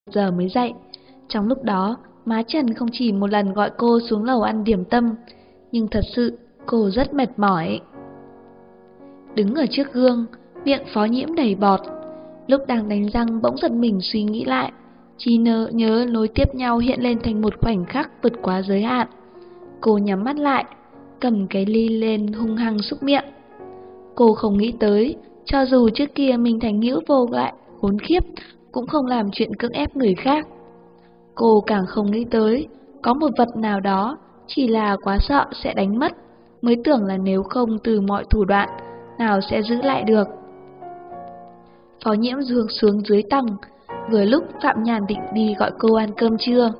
giờ mới dậy. Trong lúc đó, má Trần không chỉ một lần gọi cô xuống lầu ăn điểm tâm, nhưng thật sự cô rất mệt mỏi. Đứng ở trước gương, miệng Phó Nhiễm đầy bọt. Lúc đang đánh răng bỗng giật mình suy nghĩ lại, trí nhớ nối tiếp nhau hiện lên thành một khoảnh khắc vượt quá giới hạn. Cô nhắm mắt lại, cầm cái ly lên hung hăng xúc miệng. Cô không nghĩ tới, cho dù trước kia mình Thành Hữu vô lại khốn khiếp, cũng không làm chuyện cưỡng ép người khác. Cô càng không nghĩ tới, có một vật nào đó chỉ là quá sợ sẽ đánh mất, mới tưởng là nếu không từ mọi thủ đoạn, nào sẽ giữ lại được. Phó Nhiễm dường xuống dưới tầng, vừa lúc Phạm Nhàn định đi gọi cô ăn cơm trưa.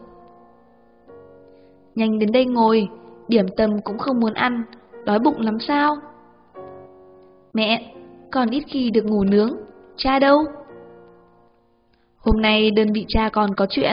Nhanh đến đây ngồi, điểm tâm cũng không muốn ăn, đói bụng lắm sao? Mẹ, con ít khi được ngủ nướng, cha đâu? Hôm nay đơn vị cha còn có chuyện.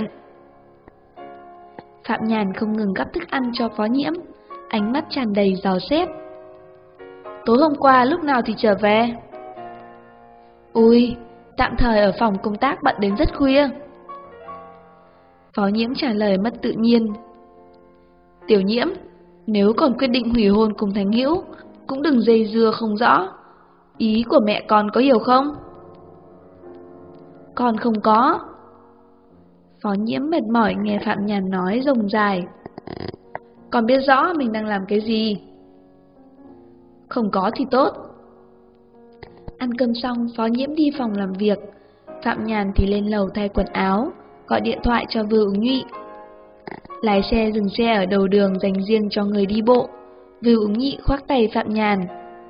Phạm Nhàn không ngừng gắp thức ăn cho Phó Nhiễm, ánh mắt tràn đầy dò xét. Tối hôm qua lúc nào thì trở về? Ui, tạm thời ở phòng công tác bận đến rất khuya. Phó Nhiễm trả lời mất tự nhiên. Tiểu Nhiễm, nếu còn quyết định hủy hôn cùng Thành Hữu, cũng đừng dây dưa không rõ. Ý của mẹ con có hiểu không? Con không có. Phó Nhiễm mệt mỏi nghe Phạm Nhàn nói rông dài. Con biết rõ mình đang làm cái gì. Không có thì tốt. Ăn cơm xong, Phó Nhiễm đi phòng làm việc. Phạm Nhàn thì lên lầu thay quần áo, gọi điện thoại cho Vưu Ứng Nhụy. Lái xe dừng xe ở đầu đường dành riêng cho người đi bộ. Vưu Ứng Nhụy khoác tay Phạm Nhàn.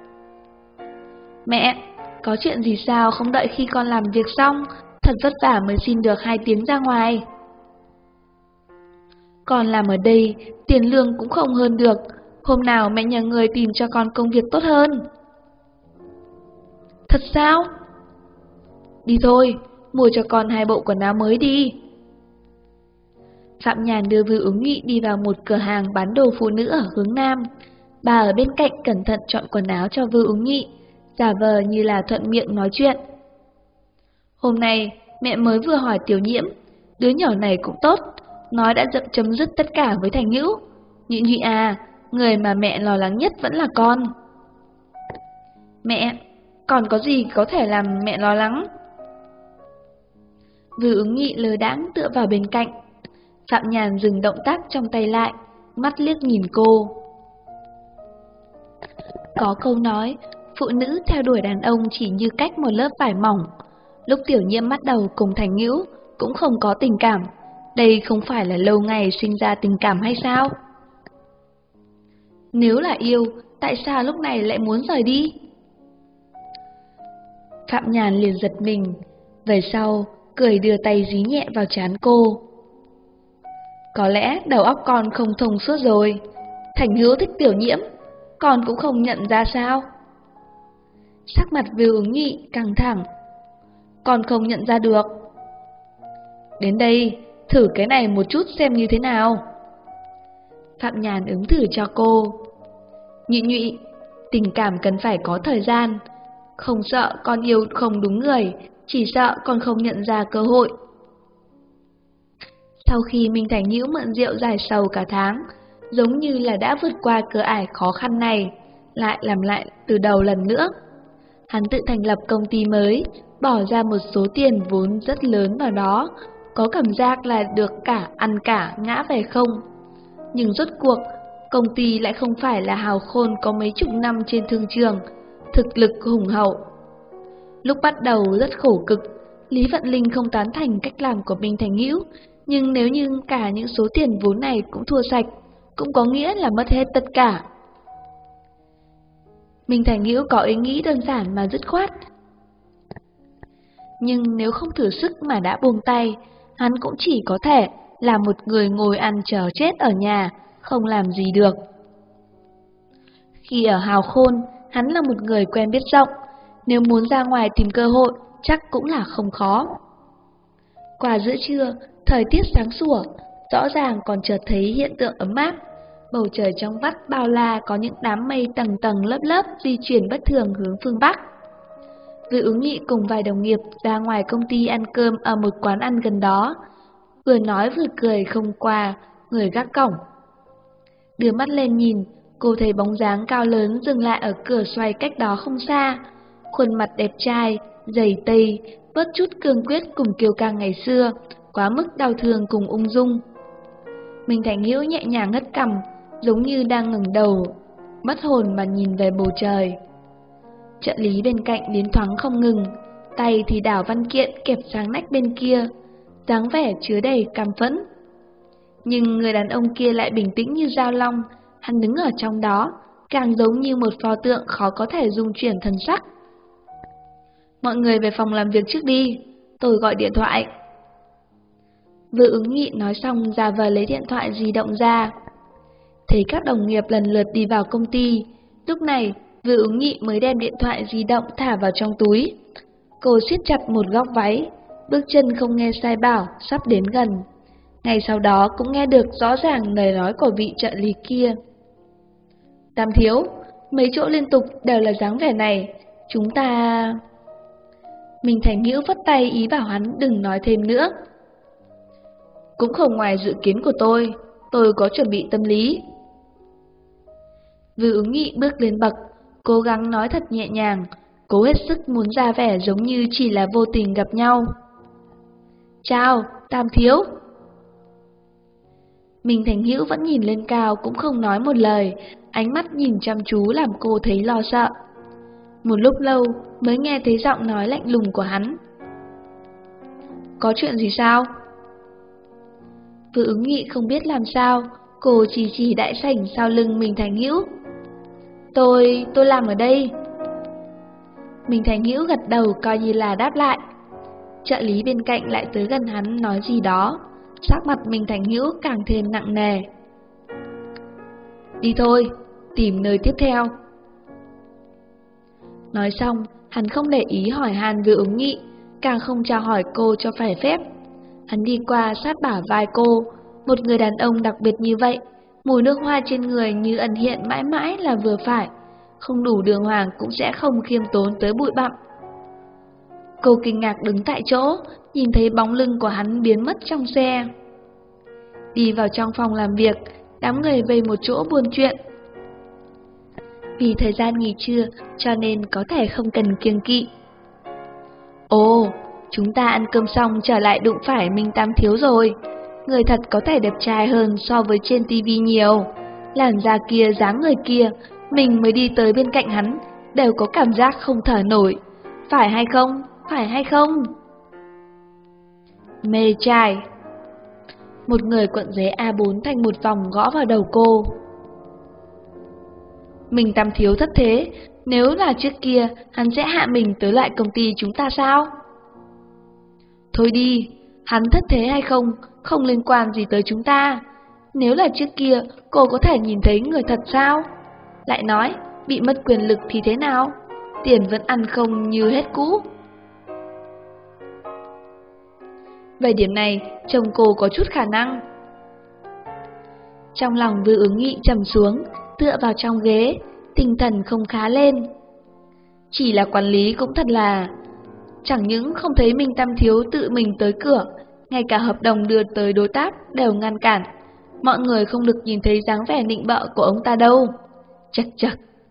Mẹ, có chuyện gì sao không đợi khi con làm việc xong, thật vất vả mới xin được 2 tiếng ra ngoài. Con làm ở đây, tiền lương cũng không hơn được, hôm nào mẹ nhờ người tìm cho con công việc tốt hơn. Thật sao? Đi thôi, mua cho con 2 bộ quần áo mới đi. Phạm Nhàn đưa Vưu Ứng Nghị đi vào một cửa hàng bán đồ phụ nữ ở hướng Nam. Bà ở bên cạnh cẩn thận chọn quần áo cho Vưu Ứng Nghị, giả vờ như là thuận miệng nói chuyện. Hôm nay, mẹ mới vừa hỏi Tiểu Nhiễm, đứa nhỏ này cũng tốt, nói đã chấm dứt tất cả với Thành Hữu. Nhụy Nhụy à, người mà mẹ lo lắng nhất vẫn là con. Mẹ, còn có gì có thể làm mẹ lo lắng? Vưu Ứng Nghị lơ đãng tựa vào bên cạnh. Phạm Nhàn dừng động tác trong tay lại, mắt liếc nhìn cô. Có câu nói, phụ nữ theo đuổi đàn ông chỉ như cách một lớp vải mỏng. Lúc Tiểu Nhiễm bắt đầu cùng Thành Hữu cũng không có tình cảm. Đây không phải là lâu ngày sinh ra tình cảm hay sao? Nếu là yêu, tại sao lúc này lại muốn rời đi? Phạm Nhàn liền giật mình, về sau cười đưa tay dí nhẹ vào trán cô. Có lẽ đầu óc con không thông suốt rồi. Thành Hữu thích Tiểu Nhiễm, con cũng không nhận ra sao? Sắc mặt Vưu Ứng Nghị căng thẳng. Con không nhận ra được. Đến đây, thử cái này một chút xem như thế nào. Phạm Nhàn ứng thử cho cô. Nhụy Nhụy, tình cảm cần phải có thời gian. Không sợ con yêu không đúng người, chỉ sợ con không nhận ra cơ hội. Sau khi Minh Thành Hữu mượn rượu giải sầu cả tháng, giống như là đã vượt qua cửa ải khó khăn này, lại làm lại từ đầu lần nữa. Hắn tự thành lập công ty mới, bỏ ra một số tiền vốn rất lớn vào đó, có cảm giác là được cả ăn cả ngã về không. Nhưng rốt cuộc, công ty lại không phải là hào khôn có mấy chục năm trên thương trường, thực lực hùng hậu. Lúc bắt đầu rất khổ cực, Lý Vận Linh không tán thành cách làm của Minh Thành Hữu, nhưng nếu như cả những số tiền vốn này cũng thua sạch, cũng có nghĩa là mất hết tất cả. Minh Thành Hữu có ý nghĩ đơn giản mà dứt khoát. Nhưng nếu không thử sức mà đã buông tay, hắn cũng chỉ có thể là một người ngồi ăn chờ chết ở nhà, không làm gì được. Khi ở Hào Khôn, hắn là một người quen biết rộng, nếu muốn ra ngoài tìm cơ hội, chắc cũng là không khó. Qua giữa trưa, thời tiết sáng sủa, rõ ràng còn chợt thấy hiện tượng ấm áp. Bầu trời trong vắt bao la có những đám mây tầng tầng lớp lớp di chuyển bất thường hướng phương Bắc. Vưu Ứng Nghị cùng vài đồng nghiệp ra ngoài công ty ăn cơm ở một quán ăn gần đó. vừa nói vừa cười không qua người gác cổng. Đưa mắt lên nhìn, cô thấy bóng dáng cao lớn dừng lại ở cửa xoay cách đó không xa. Khuôn mặt đẹp trai, dày tây, bớt chút cương quyết cùng kiêu căng ngày xưa, quá mức đau thương cùng ung dung. Minh Thành Hữu nhẹ nhàng ngất cằm, giống như đang ngẩng đầu, mất hồn mà nhìn về bầu trời. Trợ lý bên cạnh liến thoáng không ngừng, tay thì đảo văn kiện kẹp sang nách bên kia, dáng vẻ chứa đầy căm phẫn. Nhưng người đàn ông kia lại bình tĩnh như dao long, hắn đứng ở trong đó, càng giống như một pho tượng khó có thể dung chuyển thần sắc. Mọi người về phòng làm việc trước đi, tôi gọi điện thoại. Vừa ứng nghị nói xong ra vờ lấy điện thoại di động ra. Thấy các đồng nghiệp lần lượt đi vào công ty, lúc này Vừa ứng nghị mới đem điện thoại di động thả vào trong túi. Cô siết chặt một góc váy, bước chân không nghe sai bảo, sắp đến gần. Ngay sau đó cũng nghe được rõ ràng lời nói của vị trợ lý kia. Tam thiếu, mấy chỗ liên tục đều là dáng vẻ này, chúng ta... Mình Thành Hữu vất tay ý bảo hắn đừng nói thêm nữa. Cũng không ngoài dự kiến của tôi có chuẩn bị tâm lý. Vừa ứng nghị bước lên bậc, cố gắng nói thật nhẹ nhàng, cố hết sức muốn ra vẻ giống như chỉ là vô tình gặp nhau. Chào, Tam thiếu. Mình Thành Hữu vẫn nhìn lên cao cũng không nói một lời, ánh mắt nhìn chăm chú làm cô thấy lo sợ. Một lúc lâu mới nghe thấy giọng nói lạnh lùng của hắn. Có chuyện gì sao? Vừa ứng nghị không biết làm sao, cô chỉ đại sảnh sau lưng Mình Thành Hữu. Tôi làm ở đây. Mình Thành Hữu gật đầu coi như là đáp lại. Trợ lý bên cạnh lại tới gần hắn nói gì đó, sắc mặt Mình Thành Hữu càng thêm nặng nề. Đi thôi, tìm nơi tiếp theo. Nói xong, hắn không để ý hỏi han Vừa ứng nghị, càng không chào hỏi cô cho phải phép. Hắn đi qua sát bả vai cô, một người đàn ông đặc biệt như vậy, mùi nước hoa trên người như ẩn hiện mãi mãi là vừa phải, không đủ đường hoàng cũng sẽ không khiêm tốn tới bụi bặm. Cô kinh ngạc đứng tại chỗ, nhìn thấy bóng lưng của hắn biến mất trong xe. Đi vào trong phòng làm việc, đám người vây một chỗ buôn chuyện. Vì thời gian nghỉ trưa cho nên có thể không cần kiêng kỵ. Ồ, chúng ta ăn cơm xong trở lại đụng phải Minh Tam thiếu rồi. Người thật có thể đẹp trai hơn so với trên tivi nhiều. Làn da kia, dáng người kia, mình mới đi tới bên cạnh hắn, đều có cảm giác không thở nổi. Phải hay không? Phải hay không? Mê trai. Một người cuộn giấy A4 thành một vòng gõ vào đầu cô. Mình Tam thiếu thất thế, nếu là trước kia, hắn sẽ hạ mình tới lại công ty chúng ta sao? Thôi đi, hắn thất thế hay không, không liên quan gì tới chúng ta. Nếu là trước kia, cô có thể nhìn thấy người thật sao? Lại nói, bị mất quyền lực thì thế nào? Tiền vẫn ăn không như hết cũ. Về điểm này, chồng cô có chút khả năng. Trong lòng Vừa ứng nghị trầm xuống, tựa vào trong ghế, tinh thần không khá lên. Chỉ là quản lý cũng thật là... Chẳng những không thấy Minh Tam thiếu tự mình tới cửa, ngay cả hợp đồng đưa tới đối tác đều ngăn cản. Mọi người không được nhìn thấy dáng vẻ nịnh bợ của ông ta đâu. Chật chật.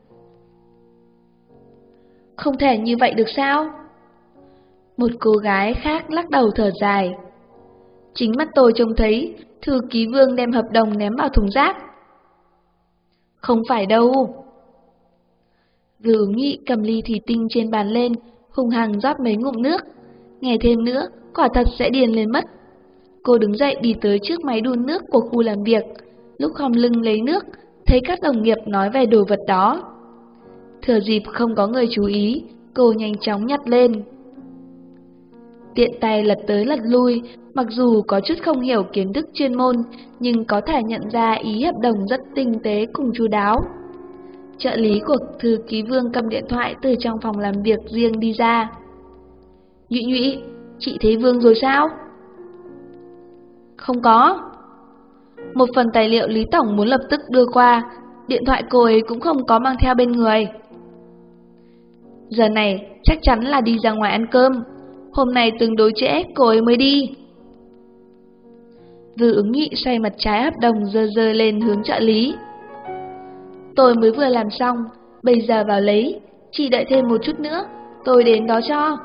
Không thể như vậy được sao? Một cô gái khác lắc đầu thở dài. Chính mắt tôi trông thấy thư ký Vương đem hợp đồng ném vào thùng rác. Không phải đâu. Vừa ứng nghị cầm ly thủy tinh trên bàn lên, hung hăng rót mấy ngụm nước. Nghe thêm nữa, quả thật sẽ điên lên mất. Cô đứng dậy đi tới trước máy đun nước của khu làm việc. Lúc khom lưng lấy nước, thấy các đồng nghiệp nói về đồ vật đó. Thừa dịp không có người chú ý, cô nhanh chóng nhặt lên. Tiện tay lật tới lật lui, mặc dù có chút không hiểu kiến thức chuyên môn, nhưng có thể nhận ra ý hợp đồng rất tinh tế cùng chu đáo. Trợ lý của thư ký Vương cầm điện thoại từ trong phòng làm việc riêng đi ra. Nhụy Nhụy, chị thấy Vương rồi sao? Không có. Một phần tài liệu Lý Tổng muốn lập tức đưa qua, điện thoại cô ấy cũng không có mang theo bên người. Giờ này chắc chắn là đi ra ngoài ăn cơm, hôm nay tương đối trễ cô ấy mới đi. Vư Ứng Nhị xoay mặt trái hợp đồng giơ giơ lên hướng trợ lý. Tôi mới vừa làm xong, bây giờ vào lấy, chỉ đợi thêm một chút nữa, tôi đến đó cho.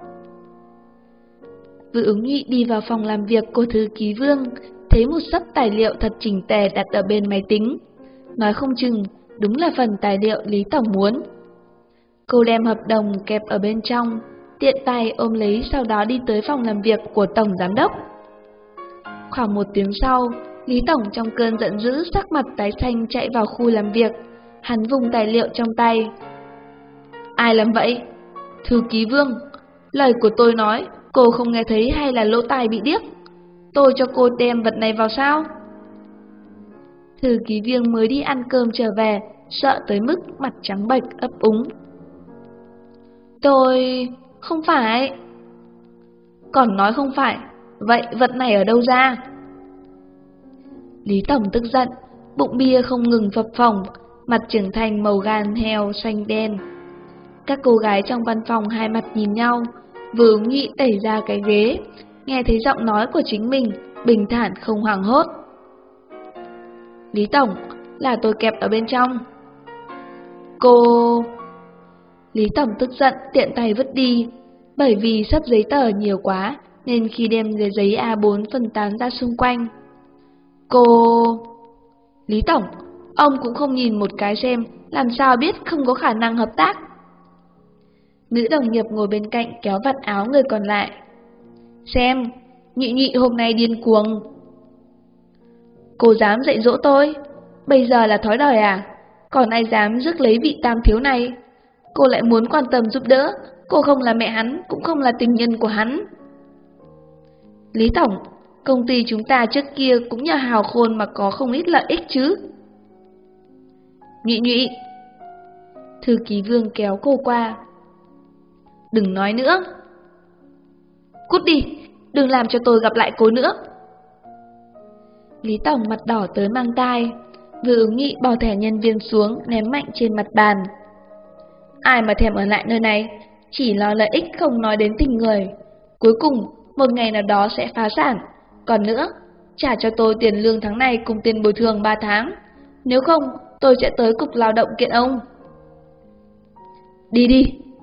Vư Ứng Nhị đi vào phòng làm việc của thư ký Vương, thấy một xấp tài liệu thật chỉnh tề đặt ở bên máy tính. Nói không chừng, đúng là phần tài liệu Lý Tổng muốn. Cô đem hợp đồng kẹp ở bên trong, tiện tay ôm lấy, sau đó đi tới phòng làm việc của Tổng Giám đốc. Khoảng 1 tiếng sau, Lý Tổng trong cơn giận dữ sắc mặt tái xanh chạy vào khu làm việc. Hắn vùng tài liệu trong tay. Ai làm vậy? Thư ký Vương, lời của tôi nói, cô không nghe thấy hay là lỗ tai bị điếc? Tôi cho cô đem vật này vào sao? Thư ký Vương mới đi ăn cơm trở về, sợ tới mức mặt trắng bệch ấp úng. Tôi... không phải. Còn nói không phải, vậy vật này ở đâu ra? Lý Tổng tức giận, bụng bia không ngừng phập phồng, mặt trưởng thành màu gan heo xanh đen. Các cô gái trong văn phòng hai mặt nhìn nhau, Vư Ứng Nhị đẩy ra cái ghế, nghe thấy giọng nói của chính mình, bình thản không hoảng hốt. Lý Tổng, là tôi kẹp ở bên trong. Cô... Lý Tổng tức giận tiện tay vứt đi, bởi vì xấp giấy tờ nhiều quá nên khi đem giấy A4 phân tán ra xung quanh. Cô... Lý Tổng, ông cũng không nhìn một cái xem, làm sao biết không có khả năng hợp tác. Nữ đồng nghiệp ngồi bên cạnh kéo vạt áo người còn lại. Xem, Nhị Nhị hôm nay điên cuồng. Cô dám dạy dỗ tôi? Bây giờ là thói đời à? Còn ai dám rước lấy vị tam thiếu này? Cô lại muốn quan tâm giúp đỡ, cô không là mẹ hắn, cũng không là tình nhân của hắn. Lý Tổng, công ty chúng ta trước kia cũng nhờ hào khôn mà có không ít lợi ích chứ. Nhị Nhị. Thư ký Vương kéo cô qua. Đừng nói nữa. Cút đi, đừng làm cho tôi gặp lại cô nữa. Lý Tổng mặt đỏ tới mang tai. Vư Ứng Nhị bỏ thẻ nhân viên xuống, ném mạnh trên mặt bàn. Ai mà thèm ở lại nơi này, chỉ lo lợi ích không nói đến tình người. Cuối cùng, một ngày nào đó sẽ phá sản. Còn nữa, trả cho tôi tiền lương tháng này cùng tiền bồi thường 3 tháng. Nếu không, tôi sẽ tới cục lao động kiện ông. Đi đi.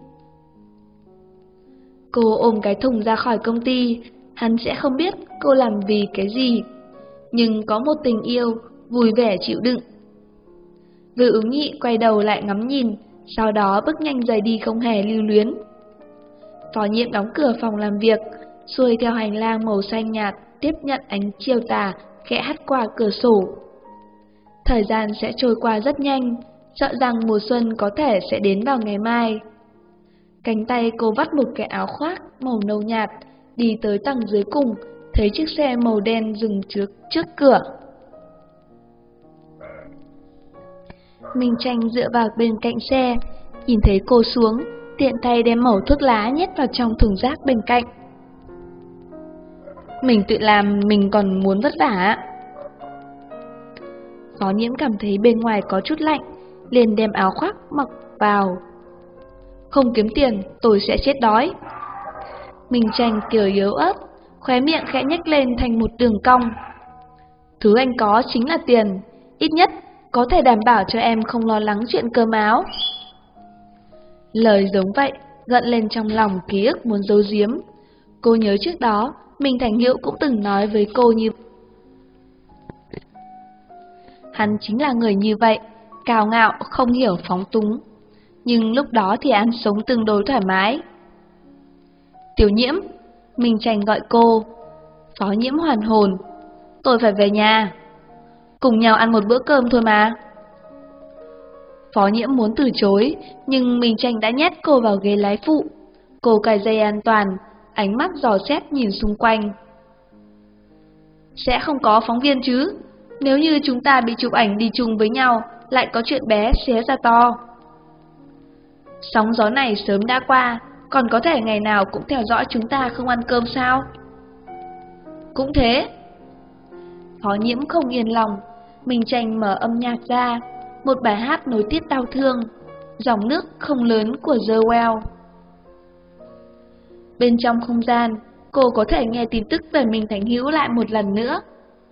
Cô ôm cái thùng ra khỏi công ty, hắn sẽ không biết cô làm vì cái gì. Nhưng có một tình yêu, vui vẻ chịu đựng. Vư Ứng Nhị quay đầu lại ngắm nhìn, sau đó bước nhanh rời đi không hề lưu luyến. Phó Nhiệm đóng cửa phòng làm việc, xuôi theo hành lang màu xanh nhạt, tiếp nhận ánh chiều tà, khẽ hắt qua cửa sổ. Thời gian sẽ trôi qua rất nhanh, sợ rằng mùa xuân có thể sẽ đến vào ngày mai. Cánh tay cô vắt một cái áo khoác màu nâu nhạt, đi tới tầng dưới cùng, thấy chiếc xe màu đen dừng trước cửa. Minh Tranh dựa vào bên cạnh xe, nhìn thấy cô xuống, tiện tay đem mẩu thuốc lá nhét vào trong thùng rác bên cạnh. Mình tự làm mình còn muốn vất vả. Phó Nhiễm cảm thấy bên ngoài có chút lạnh, liền đem áo khoác mặc vào. Không kiếm tiền, tôi sẽ chết đói. Minh Tranh kiểu yếu ớt, khóe miệng khẽ nhếch lên thành một đường cong. Thứ anh có chính là tiền, ít nhất có thể đảm bảo cho em không lo lắng chuyện cơm áo. Lời giống vậy, gợn lên trong lòng ký ức muốn giấu giếm. Cô nhớ trước đó, Minh Thành Hữu cũng từng nói với cô như hắn chính là người như vậy, cao ngạo, không hiểu phóng túng. Nhưng lúc đó thì anh sống tương đối thoải mái. Tiểu Nhiễm, Minh Tranh gọi cô. Phó Nhiễm hoàn hồn. Tôi phải về nhà. Cùng nhau ăn một bữa cơm thôi mà. Phó Nhiễm muốn từ chối, nhưng Minh Tranh đã nhét cô vào ghế lái phụ. Cô cài dây an toàn, ánh mắt dò xét nhìn xung quanh. Sẽ không có phóng viên chứ? Nếu như chúng ta bị chụp ảnh đi chung với nhau, lại có chuyện bé xé ra to. Sóng gió này sớm đã qua, còn có thể ngày nào cũng theo dõi chúng ta không ăn cơm sao? Cũng thế. Phó Nhiễm không yên lòng, Minh Tranh mở âm nhạc ra, một bài hát nối tiếp đau thương, dòng nước không lớn của The Well. Bên trong không gian, cô có thể nghe tin tức về Minh Thành Hữu lại một lần nữa.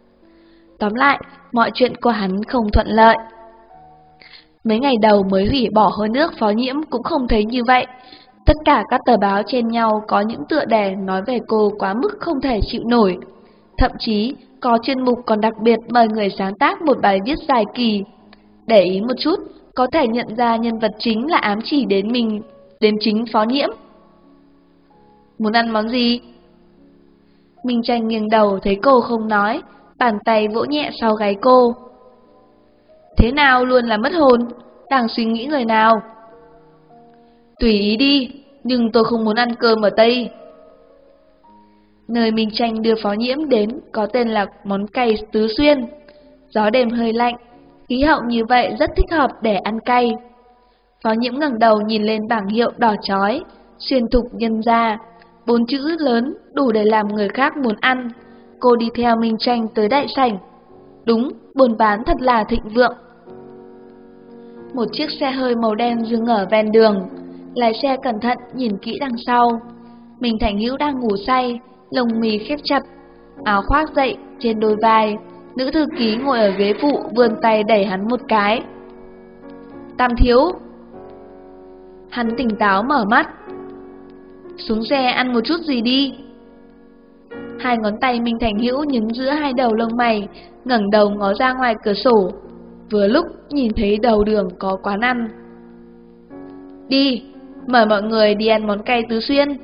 Tóm lại, mọi chuyện của hắn không thuận lợi. Mấy ngày đầu mới hủy bỏ hôn ước Phó Nhiễm cũng không thấy như vậy. Tất cả các tờ báo trên nhau có những tựa đề nói về cô quá mức không thể chịu nổi. Thậm chí, có chuyên mục còn đặc biệt mời người sáng tác một bài viết dài kỳ. Để ý một chút, có thể nhận ra nhân vật chính là ám chỉ đến chính Phó Nhiễm. Muốn ăn món gì? Minh Tranh nghiêng đầu thấy cô không nói, bàn tay vỗ nhẹ sau gáy cô. Thế nào luôn là mất hồn, đang suy nghĩ người nào? Tùy ý đi, nhưng tôi không muốn ăn cơm ở Tây. Nơi Minh Tranh đưa Phó Nhiễm đến có tên là món cay Tứ Xuyên. Gió đêm hơi lạnh, khí hậu như vậy rất thích hợp để ăn cay. Phó Nhiễm ngẩng đầu nhìn lên bảng hiệu đỏ chói, xuyên thục nhân gia, 4 chữ lớn đủ để làm người khác muốn ăn. Cô đi theo Minh Tranh tới đại sảnh. Đúng, buôn bán thật là thịnh vượng. Một chiếc xe hơi màu đen dừng ở ven đường. Lái xe cẩn thận nhìn kỹ đằng sau. Minh Thành Hữu đang ngủ say, lông mì khép chặt, áo khoác dậy trên đôi vai. Nữ thư ký ngồi ở ghế phụ vươn tay đẩy hắn một cái. Tam thiếu. Hắn tỉnh táo mở mắt. Xuống xe ăn một chút gì đi. Hai ngón tay Minh Thành Hữu nhấn giữa hai đầu lông mày, ngẩng đầu ngó ra ngoài cửa sổ. Vừa lúc nhìn thấy đầu đường có quán ăn. Đi, mời mọi người đi ăn món cay Tứ Xuyên.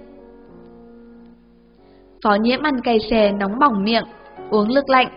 Phó Nhiễm ăn cay xè nóng bỏng miệng, uống nước lạnh.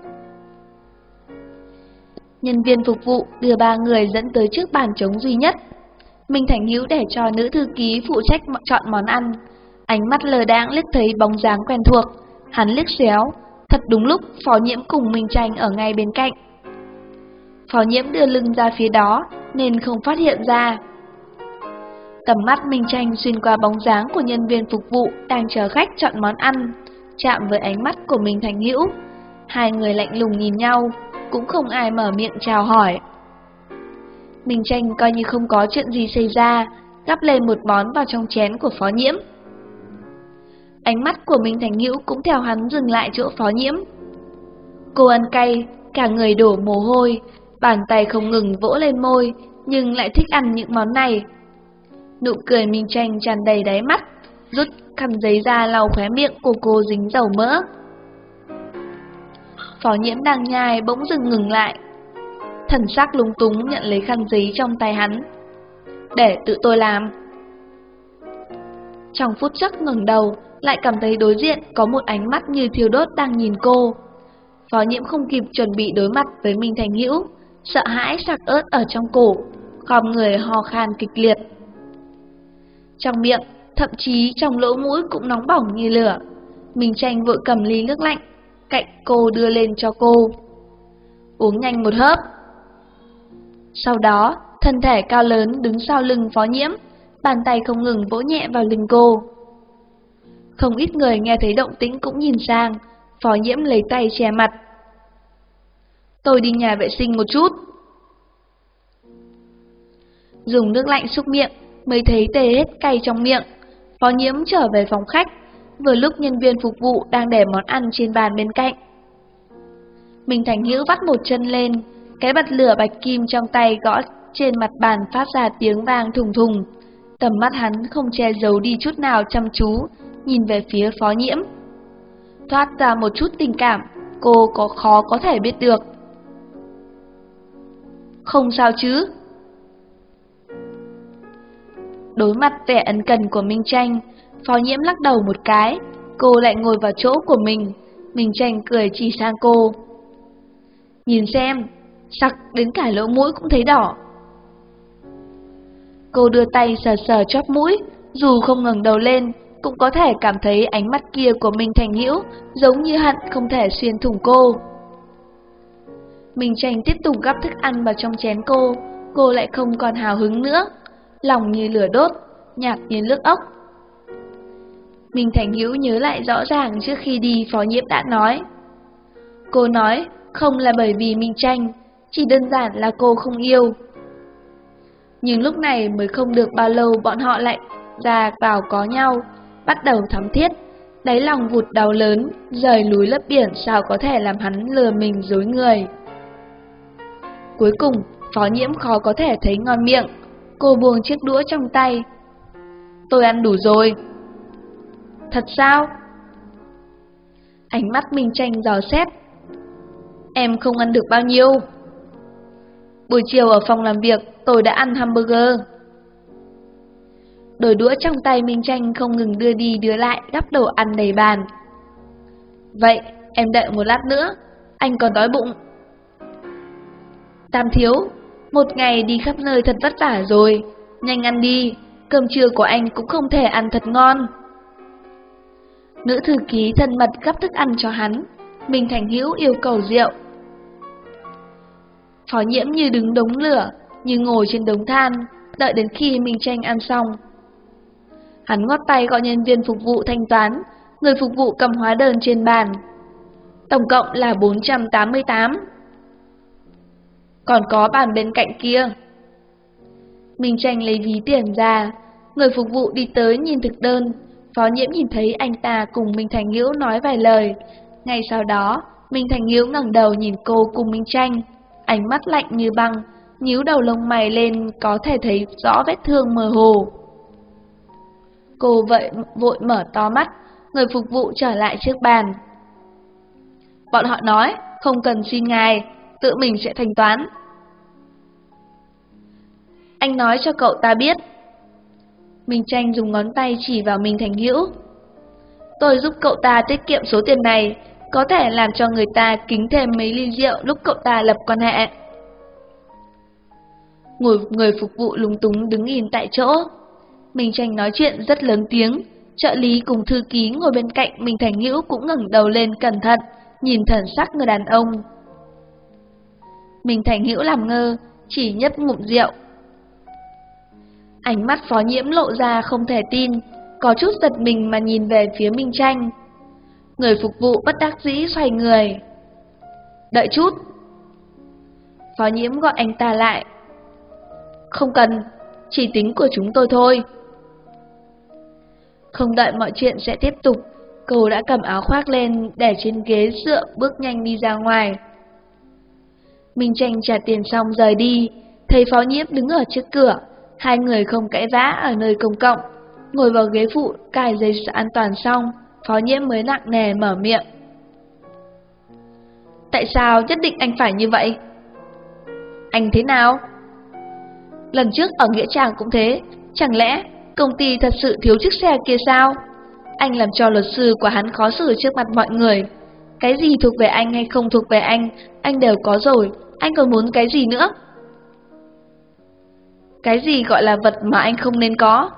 Nhân viên phục vụ đưa 3 người dẫn tới trước bàn trống duy nhất. Minh Thành Hữu để cho nữ thư ký phụ trách chọn món ăn. Ánh mắt lờ đãng liếc thấy bóng dáng quen thuộc, hắn liếc xéo. Thật đúng lúc Phó Nhiễm cùng Minh Tranh ở ngay bên cạnh. Phó Nhiễm đưa lưng ra phía đó nên không phát hiện ra. Tầm mắt Minh Tranh xuyên qua bóng dáng của nhân viên phục vụ đang chờ khách chọn món ăn, chạm với ánh mắt của Minh Thành Hữu. Hai người lạnh lùng nhìn nhau, cũng không ai mở miệng chào hỏi. Minh Tranh coi như không có chuyện gì xảy ra, gắp lên một món vào trong chén của Phó Nhiễm. Ánh mắt của Minh Thành Hữu cũng theo hắn dừng lại chỗ Phó Nhiễm. Cô ăn cay, cả người đổ mồ hôi, bàn tay không ngừng vỗ lên môi, nhưng lại thích ăn những món này. Nụ cười Minh Tranh tràn đầy đáy mắt, rút khăn giấy ra lau khóe miệng của cô dính dầu mỡ. Phó Nhiễm đang nhai bỗng dừng ngừng lại. Thần sắc lúng túng nhận lấy khăn giấy trong tay hắn. Để tự tôi làm. Trong phút chốc ngẩng đầu, lại cảm thấy đối diện có một ánh mắt như thiêu đốt đang nhìn cô. Phó Nhiễm không kịp chuẩn bị đối mặt với Minh Thành Hữu, sợ hãi sặc ớt ở trong cổ, khom người ho khan kịch liệt. Trong miệng, thậm chí trong lỗ mũi cũng nóng bỏng như lửa. Minh Tranh vội cầm ly nước lạnh cạnh cô đưa lên cho cô. Uống nhanh một hớp. Sau đó, thân thể cao lớn đứng sau lưng Phó Nhiễm, bàn tay không ngừng vỗ nhẹ vào lưng cô. Không ít người nghe thấy động tĩnh cũng nhìn sang, Phó Nhiễm lấy tay che mặt. Tôi đi nhà vệ sinh một chút. Dùng nước lạnh xúc miệng, mới thấy tê hết cay trong miệng. Phó Nhiễm trở về phòng khách, vừa lúc nhân viên phục vụ đang để món ăn trên bàn bên cạnh. Minh Thành Hữu vắt một chân lên, cái bật lửa bạch kim trong tay gõ trên mặt bàn phát ra tiếng vang thùng thùng. Tầm mắt hắn không che giấu đi chút nào chăm chú, nhìn về phía Phó Nhiễm. Thoát ra một chút tình cảm, cô khó có thể biết được. Không sao chứ? Đối mặt vẻ ân cần của Minh Tranh, Phó Nhiễm lắc đầu một cái, cô lại ngồi vào chỗ của mình. Minh Tranh cười chỉ sang cô. Nhìn xem, sặc đến cả lỗ mũi cũng thấy đỏ. Cô đưa tay sờ sờ chóp mũi, dù không ngẩng đầu lên, cũng có thể cảm thấy ánh mắt kia của Minh Thành Hữu giống như hận không thể xuyên thủng cô. Minh Tranh tiếp tục gắp thức ăn vào trong chén cô lại không còn hào hứng nữa, lòng như lửa đốt, nhạt như nước ốc. Minh Thành Hữu nhớ lại rõ ràng trước khi đi Phó Nhiễm đã nói. Cô nói không là bởi vì Minh Tranh, chỉ đơn giản là cô không yêu. Nhưng lúc này mới không được bao lâu bọn họ lại ra vào có nhau, bắt đầu thắm thiết, Đáy lòng vụt đau lớn, rời núi lấp biển sao có thể làm hắn lừa mình dối người. Cuối cùng, Phó Nhiễm khó có thể thấy ngon miệng, cô buông chiếc đũa trong tay. Tôi ăn đủ rồi. Thật sao? Ánh mắt Minh Tranh dò xét. Em không ăn được bao nhiêu. Buổi chiều ở phòng làm việc tôi đã ăn hamburger. Đôi đũa trong tay Minh Tranh không ngừng đưa đi đưa lại gắp đồ ăn đầy bàn. Vậy em đợi một lát nữa, anh còn đói bụng. Tam thiếu, một ngày đi khắp nơi thật vất vả rồi, nhanh ăn đi, cơm trưa của anh cũng không thể ăn thật ngon. Nữ thư ký thân mật gắp thức ăn cho hắn, Minh Thành Hữu yêu cầu rượu. Phó Nhiễm như đứng đống lửa, như ngồi trên đống than, đợi đến khi Minh Tranh ăn xong. Hắn ngoắc tay gọi nhân viên phục vụ thanh toán, người phục vụ cầm hóa đơn trên bàn. Tổng cộng là 488. Còn có bàn bên cạnh kia. Minh Tranh lấy ví tiền ra, người phục vụ đi tới nhìn thực đơn. Phó Nhiễm nhìn thấy anh ta cùng Minh Thành Hữu nói vài lời. Ngay sau đó, Minh Thành Hữu ngẩng đầu nhìn cô cùng Minh Tranh, ánh mắt lạnh như băng, nhíu đầu lông mày lên có thể thấy rõ vết thương mơ hồ. Cô vội mở to mắt, người phục vụ trở lại trước bàn. Bọn họ nói, không cần xin ngài, tự mình sẽ thanh toán. Anh nói cho cậu ta biết. Minh Tranh dùng ngón tay chỉ vào Minh Thành Hữu. Tôi giúp cậu ta tiết kiệm số tiền này, có thể làm cho người ta kính thêm mấy ly rượu lúc cậu ta lập quan hệ. Người phục vụ lúng túng đứng nhìn tại chỗ. Minh Tranh nói chuyện rất lớn tiếng, trợ lý cùng thư ký ngồi bên cạnh Minh Thành Hữu cũng ngẩng đầu lên cẩn thận, nhìn thần sắc người đàn ông. Minh Thành Hữu làm ngơ, chỉ nhấp ngụm rượu. Ánh mắt Phó Nhiễm lộ ra không thể tin, có chút giật mình mà nhìn về phía Minh Tranh. Người phục vụ bất đắc dĩ xoay người. Đợi chút. Phó Nhiễm gọi anh ta lại. Không cần, chỉ tính của chúng tôi thôi. Không đợi mọi chuyện sẽ tiếp tục, cô đã cầm áo khoác lên để trên ghế dựa bước nhanh đi ra ngoài. Minh Tranh trả tiền xong rời đi, thấy Phó Nhiễm đứng ở trước cửa, hai người không cãi vã ở nơi công cộng, ngồi vào ghế phụ cài dây an toàn xong, Phó Nhiễm mới nặng nề mở miệng. Tại sao nhất định anh phải như vậy? Anh thế nào? Lần trước ở Nghĩa Trang cũng thế, chẳng lẽ công ty thật sự thiếu chiếc xe kia sao? Anh làm cho luật sư của hắn khó xử trước mặt mọi người. Cái gì thuộc về anh hay không thuộc về anh đều có rồi, anh còn muốn cái gì nữa? Cái gì gọi là vật mà anh không nên có?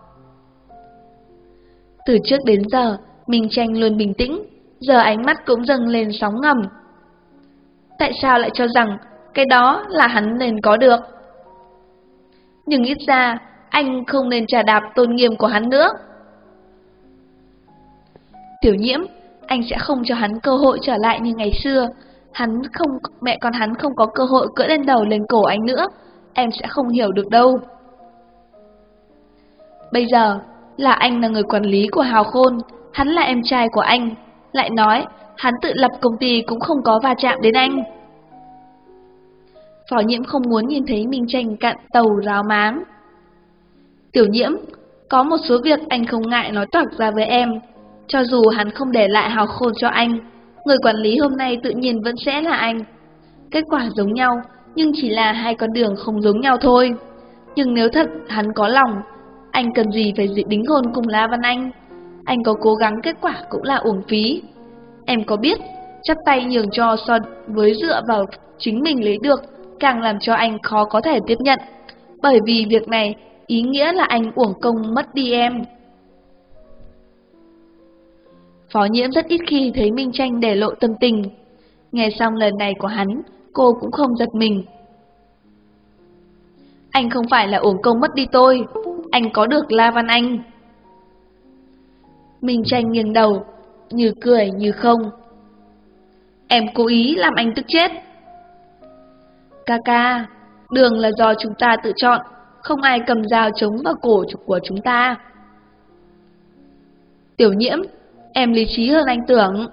Từ trước đến giờ, Minh Tranh luôn bình tĩnh, giờ ánh mắt cũng dâng lên sóng ngầm. Tại sao lại cho rằng cái đó là hắn nên có được? Nhưng ít ra, anh không nên trà đạp tôn nghiêm của hắn nữa. Tiểu Nhiễm, anh sẽ không cho hắn cơ hội trở lại như ngày xưa. Mẹ con hắn không có cơ hội cưỡi lên đầu lên cổ anh nữa. Em sẽ không hiểu được đâu. Bây giờ, là anh là người quản lý của Hào Khôn, hắn là em trai của anh. Lại nói, hắn tự lập công ty cũng không có va chạm đến anh. Phó Nhiễm không muốn nhìn thấy Minh Tranh cạn tàu ráo máng. Tiểu Nhiễm, có một số việc anh không ngại nói toạc ra với em. Cho dù hắn không để lại Hào Khôn cho anh, người quản lý hôm nay tự nhiên vẫn sẽ là anh. Kết quả giống nhau, nhưng chỉ là hai con đường không giống nhau thôi. Nhưng nếu thật hắn có lòng, anh cần gì phải đính hôn cùng La Văn Anh? Anh có cố gắng kết quả cũng là uổng phí. Em có biết, chắp tay nhường cho so với dựa vào chính mình lấy được, càng làm cho anh khó có thể tiếp nhận. Bởi vì việc này ý nghĩa là anh uổng công mất đi em. Phó Nhiễm rất ít khi thấy Minh Tranh để lộ tâm tình. Nghe xong lần này của hắn, cô cũng không giật mình. Anh không phải là uổng công mất đi tôi, anh có được La Văn Anh. Minh Tranh nghiêng đầu, như cười như không. Em cố ý làm anh tức chết. Ca, đường là do chúng ta tự chọn, không ai cầm dao chống vào cổ của chúng ta. Tiểu Nhiễm, Em lý trí hơn anh tưởng.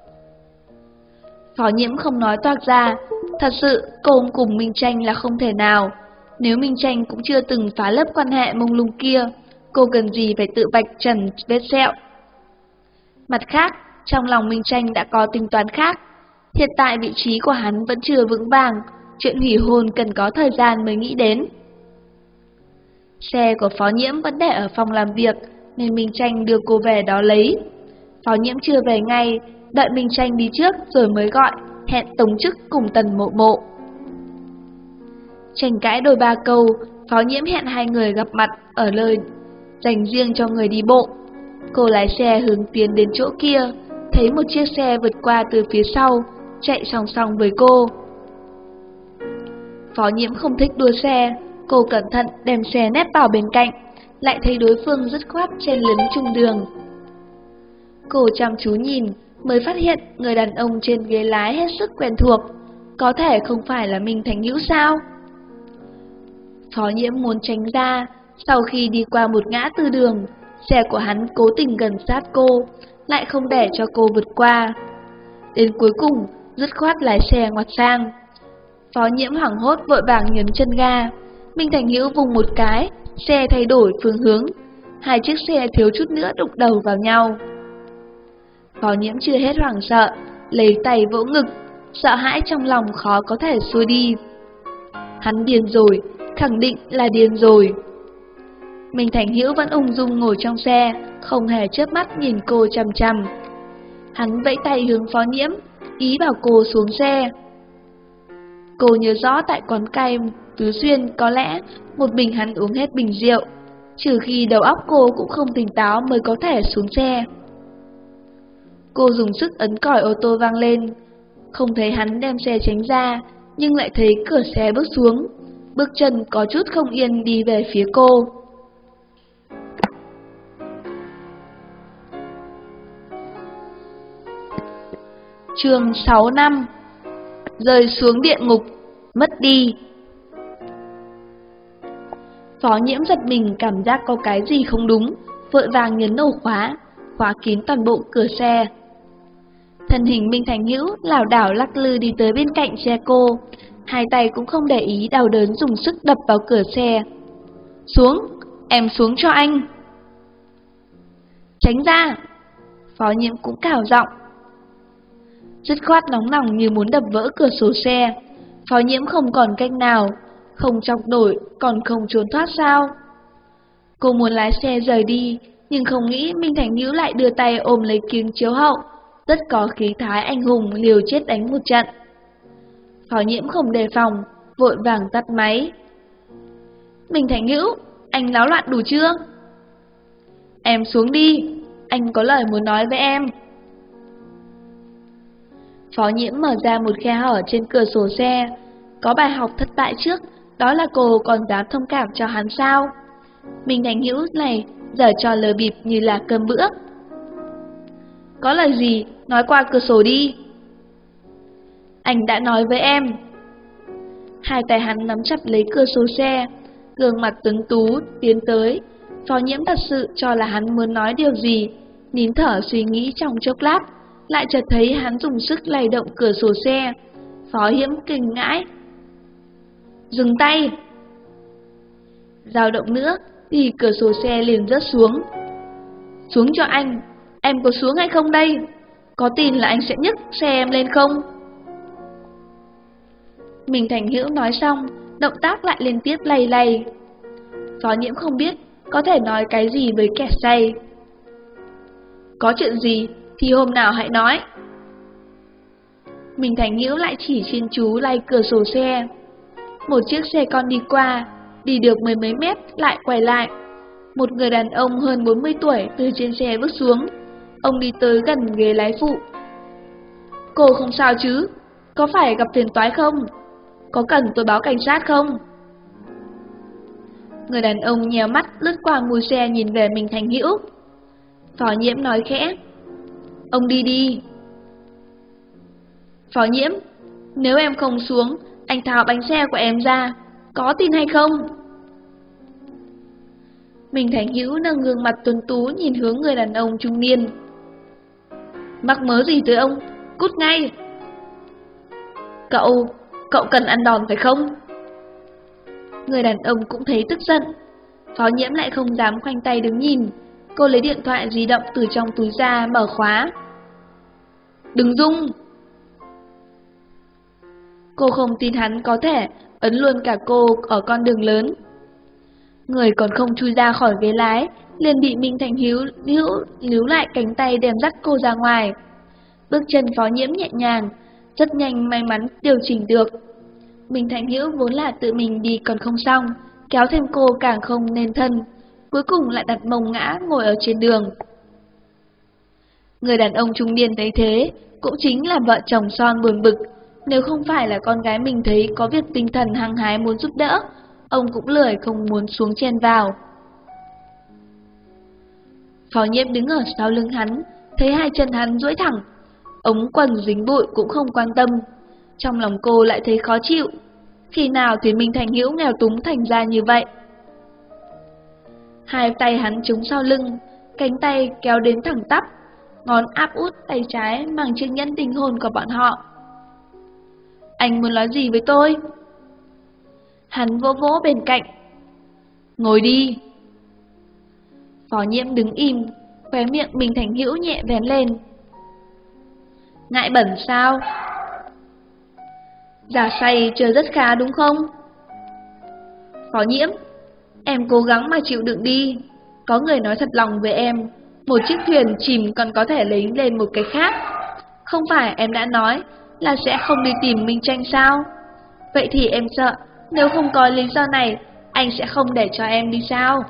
Phó Nhiễm không nói toạc ra, thật sự cô cùng Minh Tranh là không thể nào. Nếu Minh Tranh cũng chưa từng phá lớp quan hệ mông lung kia, cô cần gì phải tự vạch trần vết sẹo. Mặt khác, trong lòng Minh Tranh đã có tính toán khác. Hiện tại vị trí của hắn vẫn chưa vững vàng, chuyện hủy hôn cần có thời gian mới nghĩ đến. Xe của Phó Nhiễm vẫn để ở phòng làm việc, nên Minh Tranh đưa cô về đó lấy. Phó Nhiễm chưa về ngay, đợi Minh Tranh đi trước rồi mới gọi, hẹn tống chức cùng Tần Mộ Mộ. Tranh cãi đôi ba câu, Phó Nhiễm hẹn hai người gặp mặt ở nơi dành riêng cho người đi bộ. Cô lái xe hướng tiến đến chỗ kia, thấy một chiếc xe vượt qua từ phía sau, chạy song song với cô. Phó Nhiễm không thích đua xe, cô cẩn thận đem xe nép vào bên cạnh, lại thấy đối phương dứt khoát chen lấn chung đường. Cô chăm chú nhìn, mới phát hiện người đàn ông trên ghế lái hết sức quen thuộc, có thể không phải là Minh Thành Hữu sao? Phó Nhiễm muốn tránh ra, sau khi đi qua một ngã tư đường, xe của hắn cố tình gần sát cô, lại không để cho cô vượt qua. Đến cuối cùng, dứt khoát lái xe ngoặt sang. Phó Nhiễm hoảng hốt vội vàng nhấn chân ga, Minh Thành Hữu vùng một cái, xe thay đổi phương hướng, hai chiếc xe thiếu chút nữa đụng đầu vào nhau. Phó Nhiễm chưa hết hoảng sợ, lấy tay vỗ ngực, sợ hãi trong lòng khó có thể xuôi đi. Hắn điên rồi, khẳng định là điên rồi. Minh Thành Hữu vẫn ung dung ngồi trong xe, không hề chớp mắt nhìn cô chằm chằm. Hắn vẫy tay hướng Phó Nhiễm, ý bảo cô xuống xe. Cô nhớ rõ tại quán cay Tứ Xuyên có lẽ một mình hắn uống hết bình rượu, trừ khi đầu óc cô cũng không tỉnh táo mới có thể xuống xe. Cô dùng sức ấn còi ô tô vang lên, không thấy hắn đem xe tránh ra, nhưng lại thấy cửa xe bước xuống, bước chân có chút không yên đi về phía cô. Chương 6 năm rơi xuống địa ngục, mất đi. Phó Nhiễm giật mình cảm giác có cái gì không đúng, vội vàng nhấn ổ khóa, khóa kín toàn bộ cửa xe. Thân hình Minh Thành Hữu lảo đảo lắc lư đi tới bên cạnh xe cô, hai tay cũng không để ý đau đớn dùng sức đập vào cửa xe. Xuống, em xuống cho anh. Tránh ra. Phó Nhiễm cũng cào giọng. Dứt khoát nóng lòng như muốn đập vỡ cửa sổ xe. Phó Nhiễm không còn cách nào, không chọc nổi còn không trốn thoát sao? Cô muốn lái xe rời đi, nhưng không nghĩ Minh Thành Hữu lại đưa tay ôm lấy kính chiếu hậu, rất có khí thái anh hùng liều chết đánh một trận. Phó Nhiễm không đề phòng, vội vàng tắt máy. Minh Thành Hữu, anh náo loạn đủ chưa? Em xuống đi, anh có lời muốn nói với em. Phó Nhiễm mở ra một khe hở trên cửa sổ xe, có bài học thất bại trước, đó là cô còn dám thông cảm cho hắn sao? Minh Thành Hữu này giở trò lờ bịp như là cơm bữa. Có lời gì, nói qua cửa sổ đi. Anh đã nói với em. Hai tay hắn nắm chặt lấy cửa sổ xe, gương mặt tuấn tú tiến tới. Phó Nhiễm thật sự cho là hắn muốn nói điều gì, nín thở suy nghĩ trong chốc lát, lại chợt thấy hắn dùng sức lay động cửa sổ xe. Phó Nhiễm kinh ngãi. Dừng tay. Dao động nữa thì cửa sổ xe liền rớt xuống. Xuống cho anh, em có xuống hay không đây? Có tin là anh sẽ nhấc xe em lên không? Minh Thành Hữu nói xong, động tác lại liên tiếp lay lay. Phó Nhiễm không biết có thể nói cái gì với kẻ say. Có chuyện gì thì hôm nào hãy nói. Minh Thành Hữu lại chỉ chuyên chú lay cửa sổ xe. Một chiếc xe con đi qua, đi được mười mấy mét lại quay lại. Một người đàn ông hơn 40 tuổi từ trên xe bước xuống. Ông đi tới gần ghế lái phụ. Cô không sao chứ? Có phải gặp phiền toái không? Có cần tôi báo cảnh sát không? Người đàn ông nhèo mắt lướt qua mui xe nhìn về Minh Thành Hữu. Phó Nhiễm nói khẽ. Ông đi đi. Phó Nhiễm, nếu em không xuống, anh tháo bánh xe của em ra, có tin hay không? Minh Thành Hữu nâng gương mặt tuấn tú nhìn hướng người đàn ông trung niên. Mắc mớ gì tới ông, cút ngay. Cậu cần ăn đòn phải không? Người đàn ông cũng thấy tức giận. Phó Nhiễm lại không dám khoanh tay đứng nhìn. Cô lấy điện thoại di động từ trong túi ra mở khóa. Đừng rung. Cô không tin hắn có thể ấn luôn cả cô ở con đường lớn. Người còn không chui ra khỏi ghế lái, liền bị Minh Thành Hữu níu lại cánh tay đem dắt cô ra ngoài. Bước chân Phó Nhiễm nhẹ nhàng, rất nhanh may mắn điều chỉnh được. Minh Thành Hữu vốn là tự mình đi còn không xong, kéo thêm cô càng không nên thân, cuối cùng lại đặt mông ngã ngồi ở trên đường. Người đàn ông trung niên thấy thế, cũng chính là vợ chồng son buồn bực. Nếu không phải là con gái mình thấy có việc tinh thần hăng hái muốn giúp đỡ, ông cũng lười không muốn xuống chen vào. Phó Nhiễm đứng ở sau lưng hắn, thấy hai chân hắn duỗi thẳng, ống quần dính bụi cũng không quan tâm. Trong lòng cô lại thấy khó chịu. Khi nào thì Minh Thành Hữu nghèo túng thành ra như vậy? Hai tay hắn trúng sau lưng, cánh tay kéo đến thẳng tắp, ngón áp út tay trái mang chiếc nhẫn tinh hồn của bọn họ. Anh muốn nói gì với tôi? Hắn vỗ vỗ bên cạnh. Ngồi đi. Phó Nhiễm đứng im, khóe miệng Minh Thành Hữu nhẹ vén lên. Ngại bẩn sao? Giả say chơi rất khá đúng không? Phó Nhiễm, em cố gắng mà chịu đựng đi. Có người nói thật lòng với em, một chiếc thuyền chìm còn có thể lấy lên một cái khác. Không phải em đã nói là sẽ không đi tìm Minh Tranh sao? Vậy thì em sợ, nếu không có lý do này, anh sẽ không để cho em đi sao?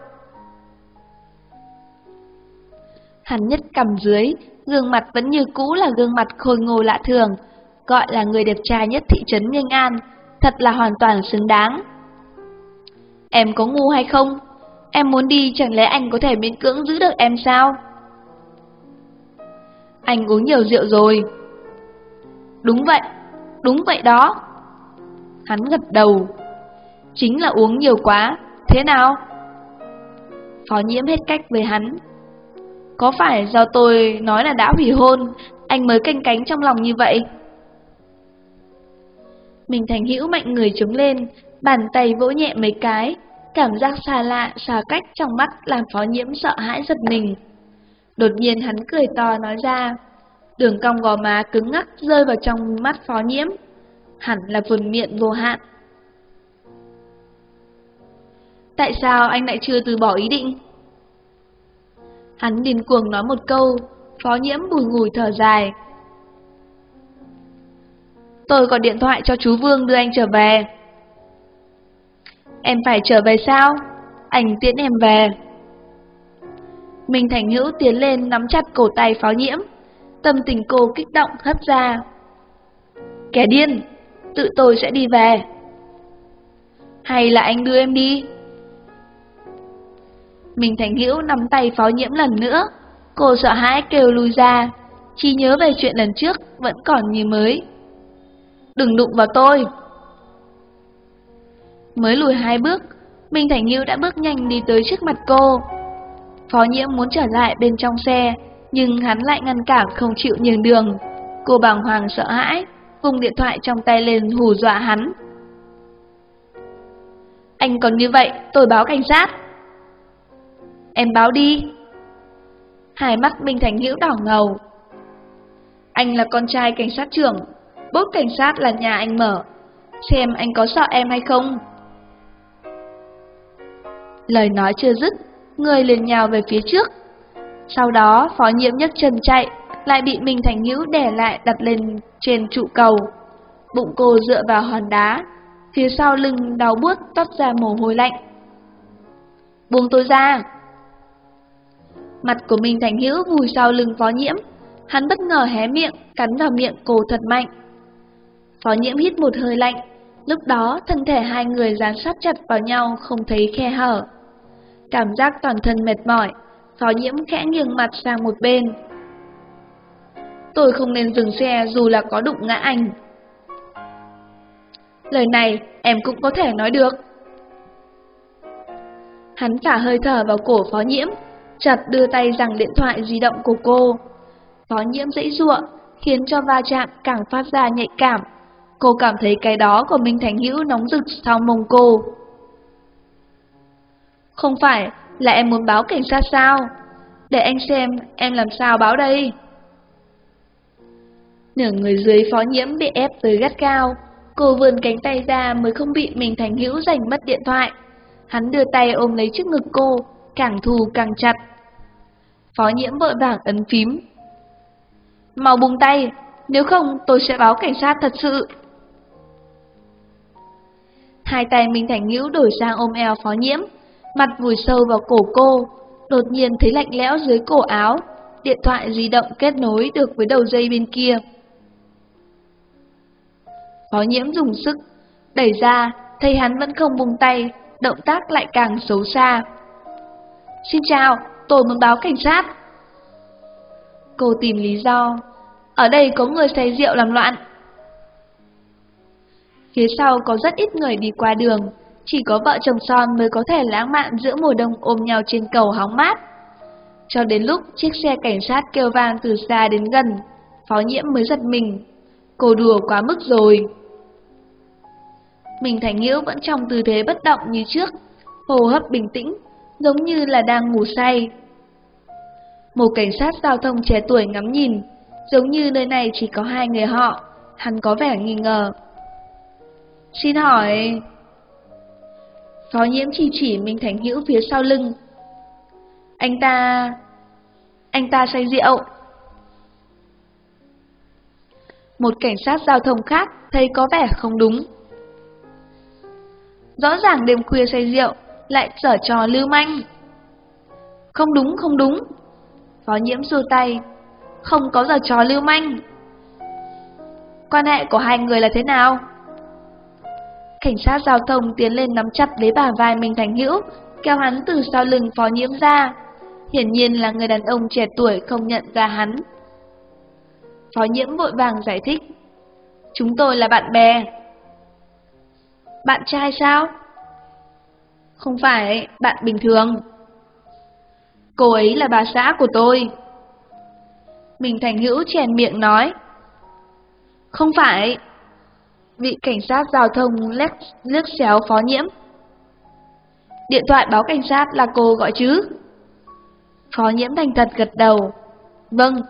Hắn nhất cằm dưới, gương mặt vẫn như cũ là gương mặt khôi ngô lạ thường, gọi là người đẹp trai nhất thị trấn Nghênh An, thật là hoàn toàn xứng đáng. Em có ngu hay không? Em muốn đi chẳng lẽ anh có thể miễn cưỡng giữ được em sao? Anh uống nhiều rượu rồi. Đúng vậy đó. Hắn gật đầu. Chính là uống nhiều quá, thế nào? Phó Nhiễm hết cách với hắn. Có phải do tôi nói là đã hủy hôn, anh mới canh cánh trong lòng như vậy? Minh Thành Hữu mạnh người chống lên, bàn tay vỗ nhẹ mấy cái, cảm giác xa lạ, xa cách trong mắt làm Phó Nhiễm sợ hãi giật mình. Đột nhiên hắn cười to nói ra, đường cong gò má cứng ngắc rơi vào trong mắt Phó Nhiễm, hẳn là vườn miệng vô hạn. Tại sao anh lại chưa từ bỏ ý định? Hắn điên cuồng nói một câu, Phó Nhiễm bùi ngùi thở dài. Tôi gọi điện thoại cho chú Vương đưa anh trở về. Em phải trở về sao? Anh tiễn em về. Minh Thành Hữu tiến lên nắm chặt cổ tay Phó Nhiễm, tâm tình cô kích động hất ra. Kẻ điên, tự tôi sẽ đi về. Hay là anh đưa em đi? Minh Thành Hữu nắm tay Phó Nhiễm lần nữa, cô sợ hãi kêu lui ra, chỉ nhớ về chuyện lần trước vẫn còn như mới. Đừng đụng vào tôi. Mới lùi 2 bước, Minh Thành Hữu đã bước nhanh đi tới trước mặt cô. Phó Nhiễm muốn trở lại bên trong xe, nhưng hắn lại ngăn cản không chịu nhường đường. Cô bàng hoàng sợ hãi, vùng điện thoại trong tay lên hù dọa hắn. Anh còn như vậy, tôi báo cảnh sát. Em báo đi. Hai mắt Minh Thành Hữu đỏ ngầu. Anh là con trai cảnh sát trưởng, bốt cảnh sát là nhà anh mở, xem anh có sợ em hay không. Lời nói chưa dứt, người liền nhào về phía trước. Sau đó Phó Nhiễm nhấc chân chạy, lại bị Minh Thành Hữu đè lại đặt lên trên trụ cầu. Bụng cô dựa vào hòn đá, phía sau lưng đau buốt toát ra mồ hôi lạnh. Buông tôi ra. Mặt của Minh Thành Hữu vùi sau lưng Phó Nhiễm, hắn bất ngờ hé miệng, cắn vào miệng cô thật mạnh. Phó Nhiễm hít một hơi lạnh, lúc đó thân thể hai người dán sát chặt vào nhau không thấy khe hở. Cảm giác toàn thân mệt mỏi, Phó Nhiễm khẽ nghiêng mặt sang một bên. Tôi không nên dừng xe dù là có đụng ngã anh. Lời này em cũng có thể nói được. Hắn thả hơi thở vào cổ Phó Nhiễm, chặt đưa tay giằng điện thoại di động của cô. Phó Nhiễm giãy giụa, khiến cho va chạm càng phát ra nhạy cảm. Cô cảm thấy cái đó của Minh Thành Hữu nóng rực sau mông cô. Không phải là em muốn báo cảnh sát sao? Để anh xem em làm sao báo đây. Nửa người dưới Phó Nhiễm bị ép tới gắt gao. Cô vươn cánh tay ra mới không bị Minh Thành Hữu giành mất điện thoại. Hắn đưa tay ôm lấy trước ngực cô, càng thù càng chặt. Phó Nhiễm vội vàng ấn phím. Mau buông tay, nếu không tôi sẽ báo cảnh sát thật sự. Hai tay Minh Thành Hữu đổi sang ôm eo Phó Nhiễm, mặt vùi sâu vào cổ cô, đột nhiên thấy lạnh lẽo dưới cổ áo, điện thoại di động kết nối được với đầu dây bên kia. Phó Nhiễm dùng sức đẩy ra, thấy hắn vẫn không buông tay, động tác lại càng xấu xa. Xin chào, tôi muốn báo cảnh sát. Cô tìm lý do. Ở đây có người say rượu làm loạn. Phía sau có rất ít người đi qua đường, chỉ có vợ chồng son mới có thể lãng mạn giữa mùa đông ôm nhau trên cầu hóng mát. Cho đến lúc chiếc xe cảnh sát kêu vang từ xa đến gần, Phó Nhiễm mới giật mình. Cô đùa quá mức rồi. Minh Thành Hữu vẫn trong tư thế bất động như trước, hô hấp bình tĩnh, giống như là đang ngủ say. Một cảnh sát giao thông trẻ tuổi ngắm nhìn, giống như nơi này chỉ có hai người họ, hắn có vẻ nghi ngờ. Xin hỏi... Phó Nhiễm chỉ Minh Thành Hữu phía sau lưng. Anh ta say rượu. Một cảnh sát giao thông khác thấy có vẻ không đúng. Rõ ràng đêm khuya say rượu, lại giở trò lưu manh. Không đúng. Phó Nhiễm giơ tay. Không có giở trò lưu manh. Quan hệ của hai người là thế nào? Cảnh sát giao thông tiến lên nắm chặt lấy bả vai Minh Thành Hữu, kéo hắn từ sau lưng Phó Nhiễm ra. Hiển nhiên là người đàn ông trẻ tuổi không nhận ra hắn. Phó Nhiễm vội vàng giải thích. Chúng tôi là bạn bè. Bạn trai sao? Không phải, bạn bình thường. Cô ấy là bà xã của tôi. Minh Thành Hữu chèn miệng nói. Không phải. Vị cảnh sát giao thông liếc xéo Phó Nhiễm. Điện thoại báo cảnh sát là cô gọi chứ? Phó Nhiễm thành thật gật đầu. Vâng.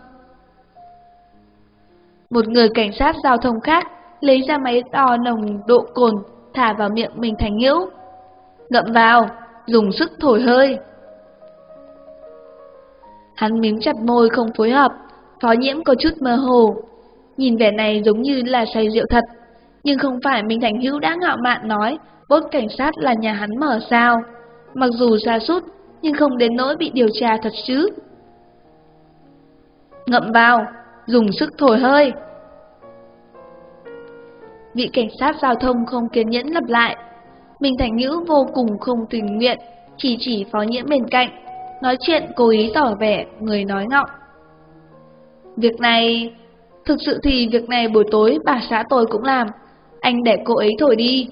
Một người cảnh sát giao thông khác lấy ra máy đo nồng độ cồn, thả vào miệng Minh Thành Hữu. Ngậm vào, dùng sức thổi hơi. Hắn mím chặt môi không phối hợp. Phó Nhiễm có chút mơ hồ. Nhìn vẻ này giống như là say rượu thật. Nhưng không phải Minh Thành Hữu đã ngạo mạn nói bốt cảnh sát là nhà hắn mở sao. Mặc dù sa sút nhưng không đến nỗi bị điều tra thật chứ. Ngậm vào, dùng sức thổi hơi. Vị cảnh sát giao thông không kiên nhẫn lặp lại. Minh Thành Hữu vô cùng không tình nguyện, chỉ Phó Nhiễm bên cạnh, nói chuyện cố ý tỏ vẻ người nói ngọng. Việc này, thực sự thì việc này buổi tối bà xã tôi cũng làm, anh để cô ấy thổi đi.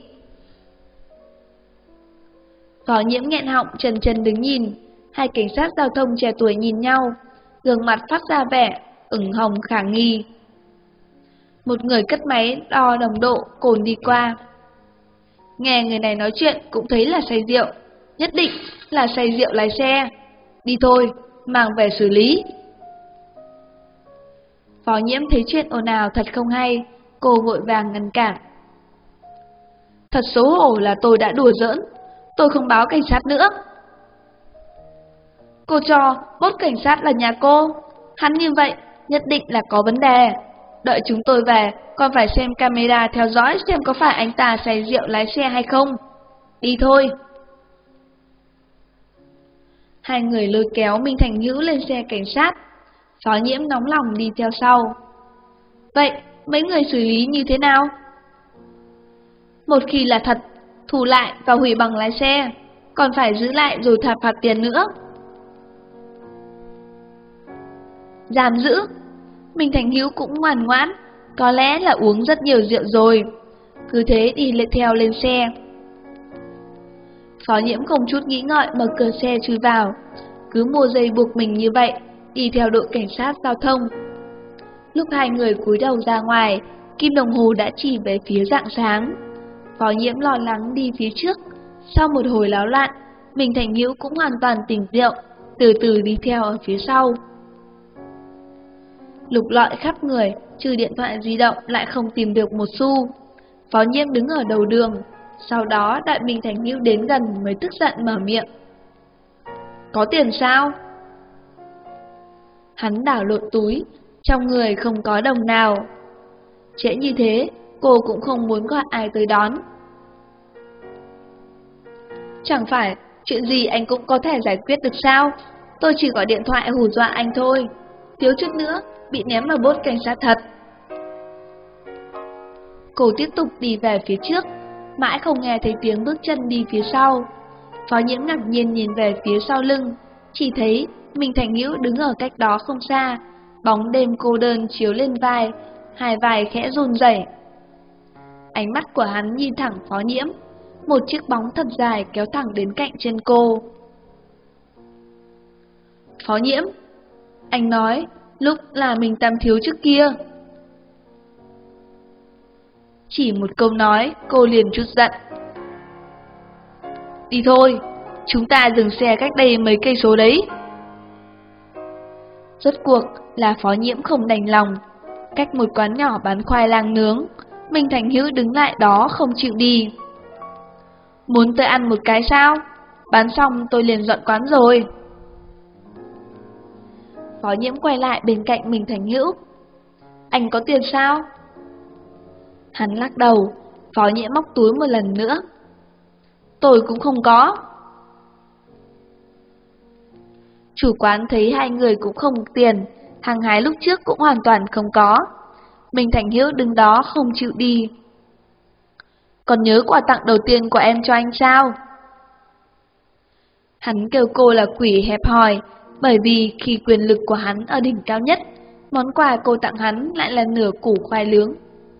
Phó Nhiễm nghẹn họng trần đứng nhìn, hai cảnh sát giao thông trẻ tuổi nhìn nhau, gương mặt phát ra vẻ ửng hồng khả nghi. Một người cất máy đo nồng độ cồn đi qua. Nghe người này nói chuyện cũng thấy là say rượu, nhất định là say rượu lái xe. Đi thôi, mang về xử lý. Phó Nhiễm thấy chuyện ồn ào thật không hay, cô vội vàng ngăn cản. Thật xấu hổ là tôi đã đùa giỡn, tôi không báo cảnh sát nữa. Cô cho bốt cảnh sát là nhà cô, hắn như vậy nhất định là có vấn đề. Đợi chúng tôi về, còn phải xem camera theo dõi xem có phải anh ta say rượu lái xe hay không. Đi thôi. Hai người lôi kéo Minh Thành Hữu lên xe cảnh sát. Phó Nhiễm nóng lòng đi theo sau. Vậy, mấy người xử lý như thế nào? Một khi là thật, thu lại và hủy bằng lái xe, còn phải giữ lại rồi phạt tiền nữa. Giam giữ. Minh Thành Hữu cũng ngoan ngoãn, có lẽ là uống rất nhiều rượu rồi. Cứ thế đi theo lên xe. Phó Nhiễm không chút nghĩ ngợi mở cửa xe chui vào, cứ mua dây buộc mình như vậy, đi theo đội cảnh sát giao thông, Lúc hai người cúi đầu ra ngoài, kim đồng hồ đã chỉ về phía rạng sáng. Phó Nhiễm lo lắng đi phía trước. Sau một hồi náo loạn, Minh Thành Hữu cũng hoàn toàn tỉnh rượu, từ từ đi theo ở phía sau. Lục lọi khắp người, trừ điện thoại di động lại không tìm được một xu. Phó Nhiễm đứng ở đầu đường, sau đó đợi Minh Thành Hữu đến gần mới tức giận mở miệng. Có tiền sao? Hắn đảo lộn túi, trong người không có đồng nào. Trễ như thế, cô cũng không muốn gọi ai tới đón. Chẳng phải chuyện gì anh cũng có thể giải quyết được sao? Tôi chỉ gọi điện thoại hù dọa anh thôi. Thiếu chút nữa, bị ném vào bốt cảnh sát thật. Cô tiếp tục đi về phía trước, mãi không nghe thấy tiếng bước chân đi phía sau. Phó Nhiễm ngạc nhiên nhìn về phía sau lưng, chỉ thấy Minh Thành Hữu đứng ở cách đó không xa, bóng đêm cô đơn chiếu lên vai, hai vai khẽ run rẩy. Ánh mắt của hắn nhìn thẳng Phó Nhiễm, một chiếc bóng thật dài kéo thẳng đến cạnh chân cô. Phó Nhiễm, anh nói lúc là mình Tam Thiếu trước kia. Chỉ một câu nói, cô liền chút giận. Đi thôi, chúng ta dừng xe cách đây mấy cây số đấy. Rốt cuộc là Phó Nhiễm không đành lòng. Cách một quán nhỏ bán khoai lang nướng, Minh Thành Hữu đứng lại đó không chịu đi. Muốn tới ăn một cái sao? Bán xong tôi liền dọn quán rồi. Phó Nhiễm quay lại bên cạnh Minh Thành Hữu. Anh có tiền sao? Hắn lắc đầu. Phó Nhiễm móc túi một lần nữa. Tôi cũng không có. Chủ quán thấy hai người cũng không tiền, hàng hái lúc trước cũng hoàn toàn không có. Minh Thành Hữu đứng đó không chịu đi. Còn nhớ quà tặng đầu tiên của em cho anh sao? Hắn kêu cô là quỷ hẹp hòi, bởi vì khi quyền lực của hắn ở đỉnh cao nhất, món quà cô tặng hắn lại là nửa củ khoai nướng.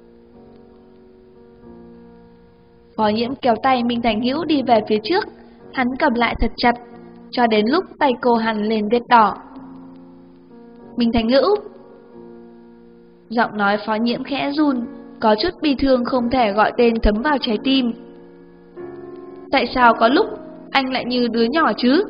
Phó Nhiễm kéo tay Minh Thành Hữu đi về phía trước, hắn cầm lại thật chặt, cho đến lúc tay cô hằn lên vết đỏ. Minh Thành Hữu! Giọng nói Phó Nhiễm khẽ run, có chút bi thương không thể gọi tên thấm vào trái tim. Tại sao có lúc anh lại như đứa nhỏ chứ?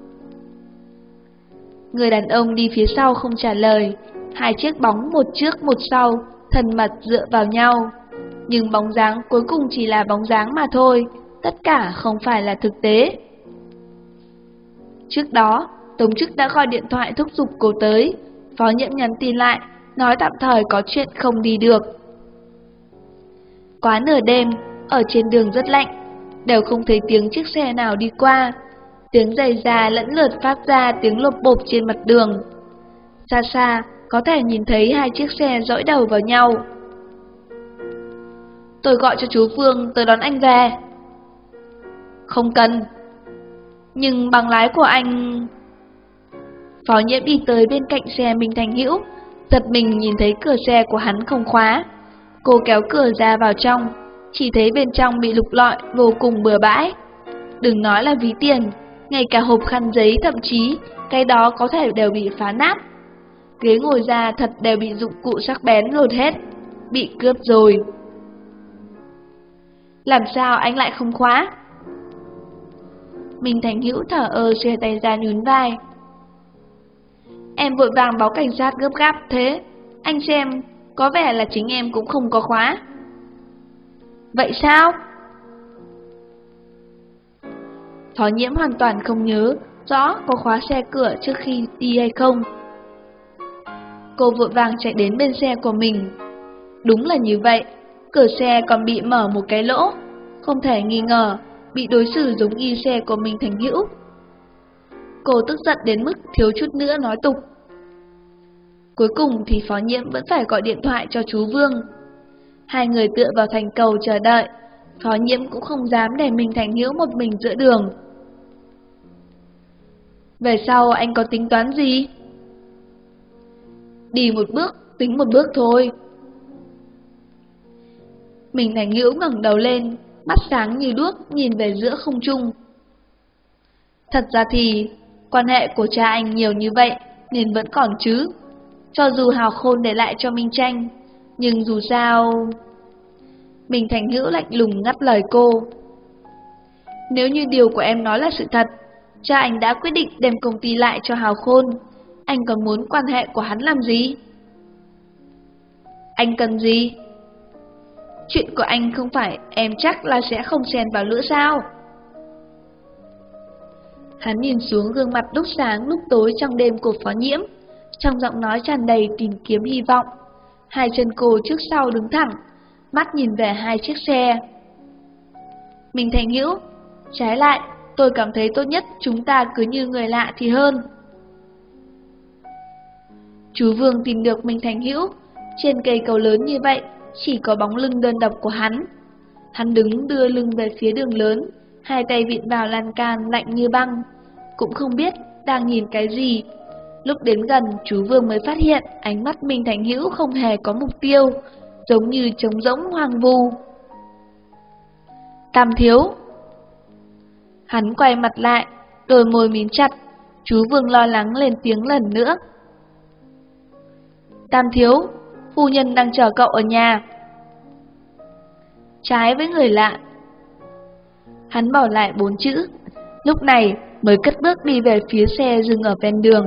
Người đàn ông đi phía sau không trả lời, hai chiếc bóng một trước một sau, thân mật dựa vào nhau. Nhưng bóng dáng cuối cùng chỉ là bóng dáng mà thôi, tất cả không phải là thực tế. Trước đó, Tống Chức đã gọi điện thoại thúc giục cô tới, Phó Nhiễm nhắn tin lại, nói tạm thời có chuyện không đi được. Quá nửa đêm, ở trên đường rất lạnh, đều không thấy tiếng chiếc xe nào đi qua. Tiếng giày da lẫn lượt phát ra tiếng lộp bộp trên mặt đường. Xa xa, có thể nhìn thấy hai chiếc xe dõi đầu vào nhau. Tôi gọi cho chú Phương tới đón anh về. Không cần. Nhưng bằng lái của anh... Phó Nhiễm đi tới bên cạnh xe Minh Thành Hữu, giật mình nhìn thấy cửa xe của hắn không khóa. Cô kéo cửa ra vào trong, chỉ thấy bên trong bị lục lọi vô cùng bừa bãi. Đừng nói là ví tiền, ngay cả hộp khăn giấy thậm chí cái đó có thể đều bị phá nát. Ghế ngồi ra thật đều bị dụng cụ sắc bén lột hết, bị cướp rồi. Làm sao anh lại không khóa? Minh Thành Hữu thở xuề tay ra nhún vai. Em vội vàng báo cảnh sát gấp gáp thế, anh xem, có vẻ là chính em cũng không có khóa. Vậy sao? Phó Nhiễm hoàn toàn không nhớ rõ có khóa xe cửa trước khi đi hay không. Cô vội vàng chạy đến bên xe của mình. Đúng là như vậy, cửa xe còn bị mở một cái lỗ, không thể nghi ngờ, bị đối xử giống y xe của Minh Thành Hữu. Cô tức giận đến mức thiếu chút nữa nói tục. Cuối cùng thì Phó Nhiễm vẫn phải gọi điện thoại cho chú Vương. Hai người tựa vào thành cầu chờ đợi, Phó Nhiễm cũng không dám để Minh Thành Hữu một mình giữa đường. Về sau anh có tính toán gì? Đi một bước, tính một bước thôi. Minh Thành Hữu ngẩng đầu lên, mắt sáng như đuốc nhìn về giữa không trung. Thật ra thì, quan hệ của cha anh nhiều như vậy nên vẫn còn chứ. cho dù Hào Khôn để lại cho Minh Tranh, nhưng dù sao... Minh Thành Hữu lạnh lùng ngắt lời cô. Nếu như điều của em nói là sự thật, cha anh đã quyết định đem công ty lại cho Hào Khôn, anh còn muốn quan hệ của hắn làm gì? Anh cần gì? Chuyện của anh không phải em chắc là sẽ không xen vào nữa sao? Hắn nhìn xuống gương mặt lúc sáng lúc tối trong đêm của Phó Nhiễm, trong giọng nói tràn đầy tìm kiếm hy vọng. Hai chân cô trước sau đứng thẳng, mắt nhìn về hai chiếc xe. Minh Thành Hữu, trái lại, tôi cảm thấy tốt nhất chúng ta cứ như người lạ thì hơn. Chú Vương tìm được Minh Thành Hữu, trên cây cầu lớn như vậy, chỉ có bóng lưng đơn độc của hắn. Hắn đứng đưa lưng về phía đường lớn, hai tay vịn vào lan can lạnh như băng, cũng không biết đang nhìn cái gì. Lúc đến gần, chú Vương mới phát hiện ánh mắt Minh Thành Hữu không hề có mục tiêu, giống như trống rỗng hoang vu. Tam thiếu. Hắn quay mặt lại, đôi môi mím chặt, chú Vương lo lắng lên tiếng lần nữa. Tam thiếu, phu nhân đang chờ cậu ở nhà. Trái với người lạ. Hắn bỏ lại 4 chữ, lúc này mới cất bước đi về phía xe dừng ở ven đường.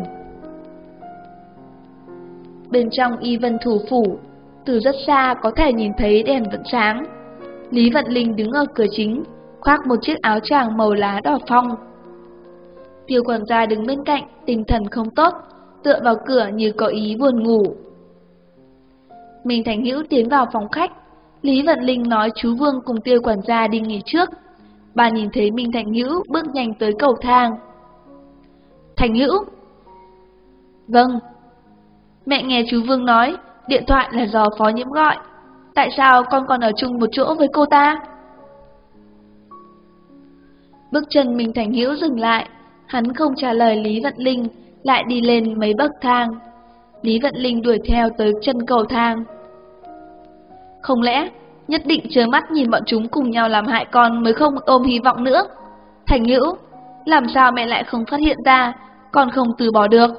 Bên trong Y Vân thủ phủ, từ rất xa có thể nhìn thấy đèn vẫn sáng. Lý Vận Linh đứng ở cửa chính, khoác một chiếc áo choàng màu lá đỏ phong. Tiêu quản gia đứng bên cạnh, tinh thần không tốt, tựa vào cửa như có ý buồn ngủ. Minh Thành Hữu tiến vào phòng khách, Lý Vận Linh nói chú Vương cùng Tiêu quản gia đi nghỉ trước. Bà nhìn thấy Minh Thành Hữu bước nhanh tới cầu thang. Thành Hữu. Vâng. Mẹ nghe chú Vương nói, điện thoại là do Phó Nhiễm gọi. Tại sao con còn ở chung một chỗ với cô ta? Bước chân Minh Thành Hữu dừng lại, hắn không trả lời Lý Vận Linh, lại đi lên mấy bậc thang. Lý Vận Linh đuổi theo tới chân cầu thang. Không lẽ nhất định trơ mắt nhìn bọn chúng cùng nhau làm hại con mới không ôm hy vọng nữa? Thành Hữu, làm sao mẹ lại không phát hiện ra, con không từ bỏ được?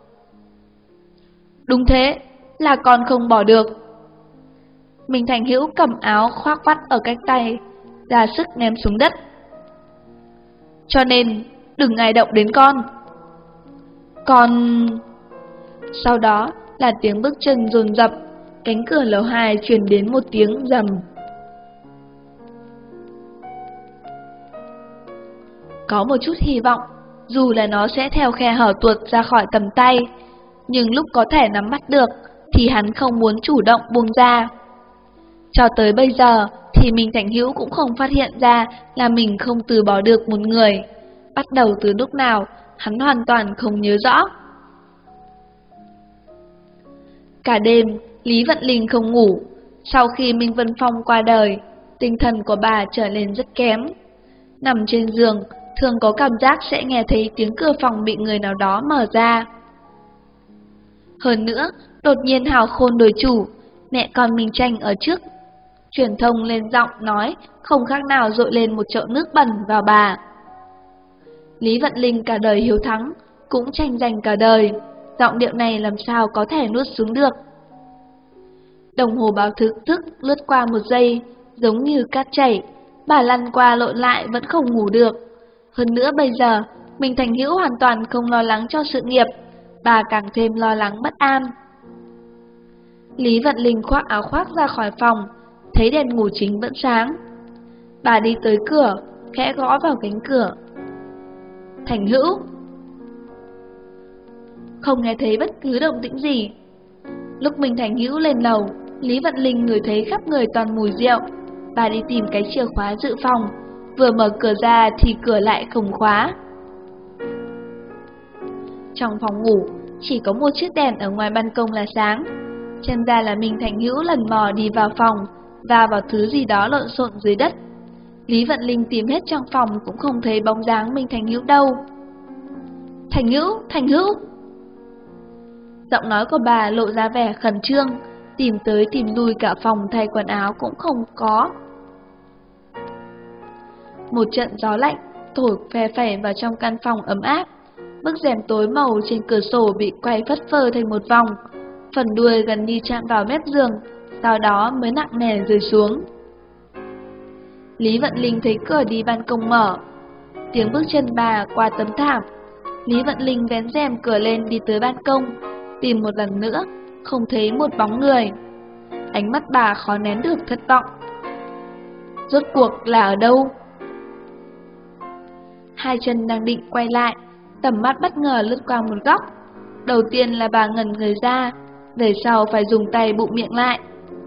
Đúng thế, là con không bỏ được. Minh Thành Hữu cầm áo khoác vắt ở cánh tay, ra sức ném xuống đất. Cho nên, đừng ai động đến con. Con... Sau đó là tiếng bước chân dồn dập, cánh cửa lầu 2 truyền đến một tiếng rầm. Có một chút hy vọng, dù là nó sẽ theo khe hở tuột ra khỏi tầm tay, nhưng lúc có thể nắm bắt được thì hắn không muốn chủ động buông ra. Cho tới bây giờ thì Minh Thành Hữu cũng không phát hiện ra là mình không từ bỏ được một người. Bắt đầu từ lúc nào, hắn hoàn toàn không nhớ rõ. Cả đêm, Lý Vận Linh không ngủ. Sau khi Minh Vân Phong qua đời, tinh thần của bà trở nên rất kém. Nằm trên giường, thường có cảm giác sẽ nghe thấy tiếng cửa phòng bị người nào đó mở ra. Hơn nữa, đột nhiên Hào Khôn đổi chủ, mẹ con Minh Tranh ở trước. Truyền thông lên giọng nói, không khác nào dội lên một chậu nước bẩn vào bà. Lý Vận Linh cả đời hiếu thắng, cũng tranh giành cả đời, giọng điệu này làm sao có thể nuốt xuống được. Đồng hồ báo thức lướt qua một giây, giống như cát chảy, bà lăn qua lộn lại vẫn không ngủ được. Hơn nữa bây giờ, Minh Thành Hữu hoàn toàn không lo lắng cho sự nghiệp, bà càng thêm lo lắng bất an. Lý Vận Linh khoác áo khoác ra khỏi phòng, thấy đèn ngủ chính vẫn sáng. Bà đi tới cửa, khẽ gõ vào cánh cửa. Thành Hữu. Không nghe thấy bất cứ động tĩnh gì. Lúc Minh Thành Hữu lên lầu, Lý Vận Linh ngửi thấy khắp người toàn mùi rượu. Bà đi tìm cái chìa khóa dự phòng, vừa mở cửa ra thì cửa lại không khóa. Trong phòng ngủ, chỉ có một chiếc đèn ở ngoài ban công là sáng. Xem ra là Minh Thành Hữu lần mò đi vào phòng, và vào thứ gì đó lộn xộn dưới đất. Lý Vận Linh tìm hết trong phòng cũng không thấy bóng dáng Minh Thành Hữu đâu. Thành Hữu, Thành Hữu. Giọng nói của bà lộ ra vẻ khẩn trương, tìm tới tìm lui cả phòng thay quần áo cũng không có. Một trận gió lạnh thổi phe phẩy vào trong căn phòng ấm áp. Bức rèm tối màu trên cửa sổ bị quay phất phơ thành một vòng. phần đuôi gần như chạm vào mép giường, sau đó mới nặng nề rơi xuống. Lý Vận Linh thấy cửa đi ban công mở, tiếng bước chân bà qua tấm thảm. Lý Vận Linh vén rèm cửa lên đi tới ban công, tìm một lần nữa, không thấy một bóng người. Ánh mắt bà khó nén được thất vọng. Rốt cuộc là ở đâu? Hai chân đang định quay lại, tầm mắt bất ngờ lướt qua một góc. Đầu tiên là bà ngẩn người ra, về sau phải dùng tay bụm miệng lại.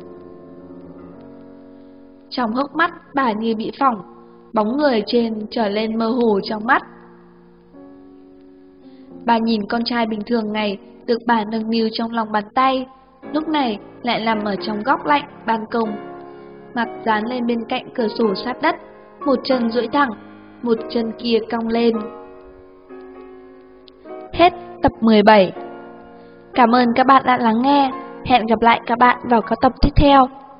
Trong hốc mắt bà như bị phỏng, bóng người trên trở lên mơ hồ trong mắt. Bà nhìn con trai bình thường ngày được bà nâng niu trong lòng bàn tay, lúc này lại nằm ở trong góc lạnh ban công, mặt dán lên bên cạnh cửa sổ sát đất, một chân duỗi thẳng, một chân kia cong lên. Hết tập 17. Cảm ơn các bạn đã lắng nghe. Hẹn gặp lại các bạn vào các tập tiếp theo.